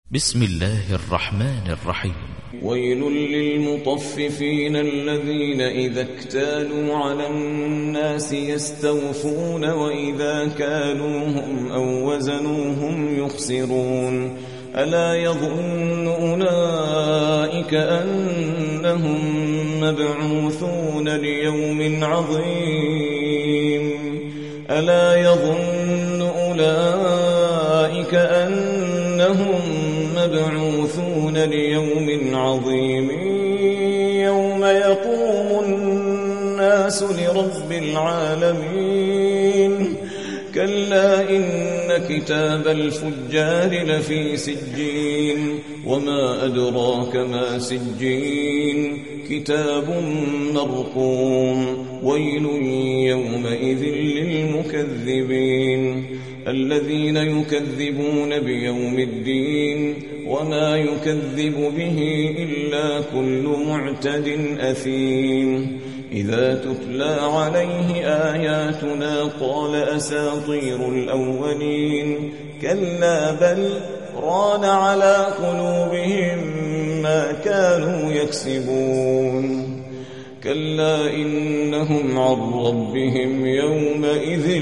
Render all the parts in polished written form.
بسم الله الرحمن الرحيم. ويل للمطففين الذين إذا اكتالوا على الناس يستوفون وإذا كالوهم أو وزنوهم يخسرون ألا يظن أولئك أنهم مبعوثون ليوم عظيم ألا يظن أولئك أنهم مبعوثون ليوم عظيم يوم يقوم الناس لرب العالمين كلا إن كتاب الفجار لفي سجين وما أدراك ما سجين كتاب مرقوم ويل يومئذ للمكذبين الذين يكذبون بيوم الدين وما يكذب به إلا كل معتد أثيم إذا تتلى عليه آياتنا قال أساطير الأولين كلا بل ران على قلوبهم ما كانوا يكسبون كلا إنهم عن ربهم يومئذ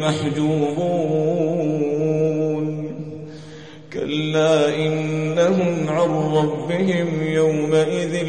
لمحجوبون كلا إنهم عن ربهم يومئذ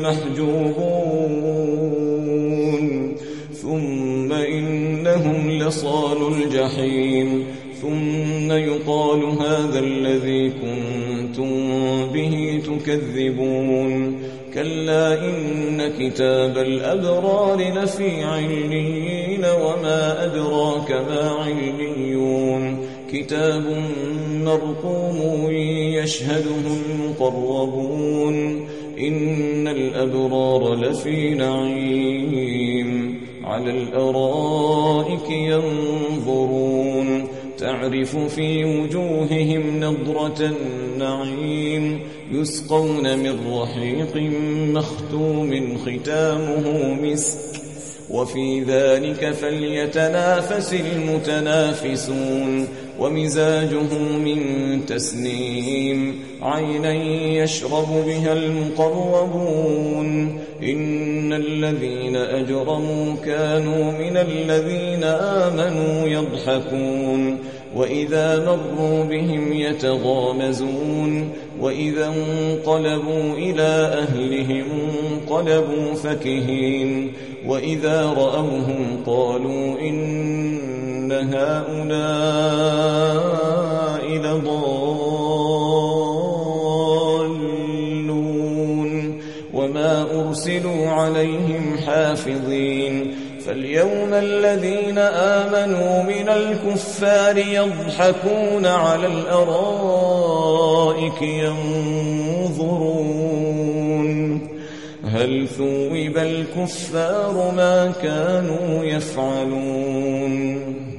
لمحجوبون ثم إنهم لصالو الجحيم ثم يقال هذا الذي كنتم به تكذبون كلا إن كتاب الأبرار لفي عليين وما أدراك ما عليون كتاب مرقوم يشهده المقربون إن الأبرار لفي نعيم على الأرائك ينظرون تعرف في وجوههم نضرة النعيم يسقون من رحيق مختوم ختامه مسك وفي ذلك فليتنافس المتنافسون ومزاجه من تسنيم عينا يشرب بها المقربون إن الذين أجرموا كانوا من الذين آمنوا يضحكون وإذا مروا بهم يتغامزون وإذا انقلبوا إلى أهلهم انقلبوا فكهين وإذا رأوهم قالوا إن هؤلاء لضالون وما أرسلوا عليهم حافظين فاليوم الذين آمنوا من الكفار يضحكون على الأرائك ينظرون هل ثوب الكفار ما كانوا يفعلون